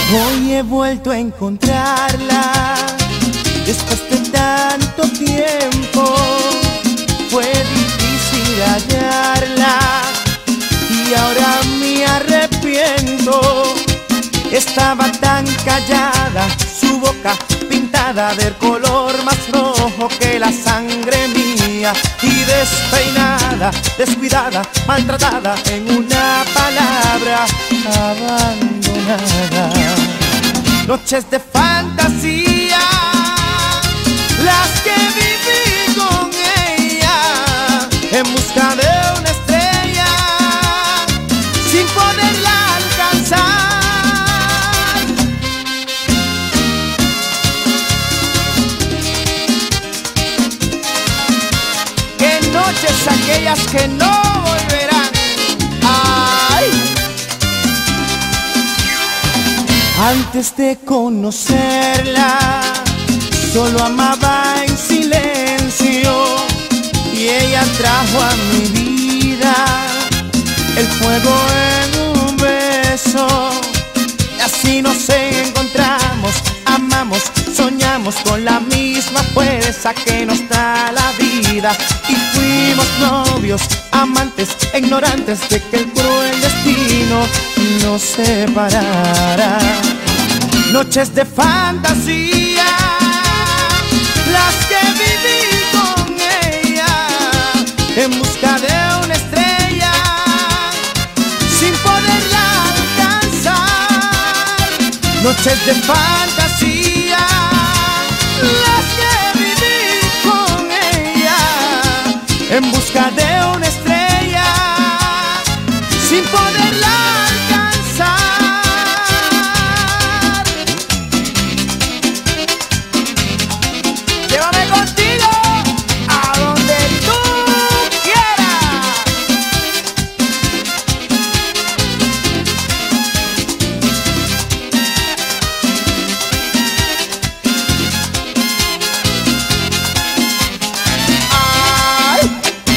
Hoy he vuelto a encontrarla después de tanto tiempo. Fue difícil hallarla y ahora me arrepiento. Estaba tan callada, su boca pintada del color más rojo que la sangre mía, y despeinada, descuidada, maltratada, en una palabra, abandonada. Noches de fantasía, las que viví con ella, en busca de una estrella, sin poderla alcanzar. Qué noches aquellas que no volverán. Ay. Antes de conocerla, solo amaba en silencio, y ella trajo a mi vida el fuego en un beso. Y así nos encontramos, amamos, soñamos con la misma fuerza que nos da la vida, y fuimos novios, amantes, ignorantes de que el cruel destino nos separara. Noches de fantasía, las que viví con ella, en busca de una estrella, sin poderla alcanzar. Noches de fantasía, las que viví con ella, en busca de una estrella, sin poderla alcanzar. Llévame contigo a donde tú quieras. Ay.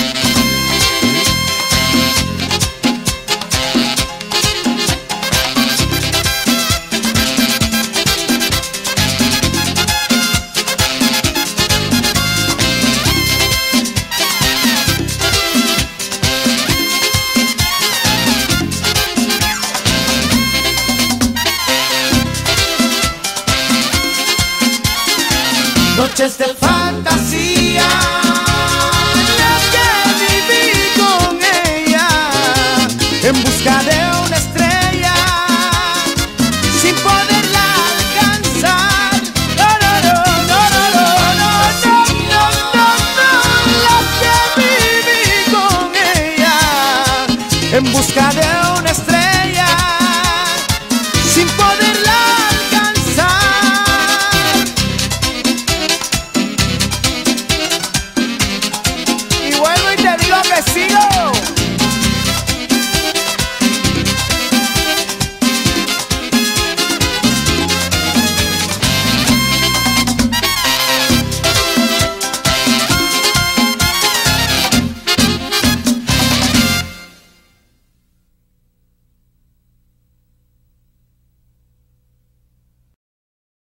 Noches de fantasía, las que viví con ella, en busca de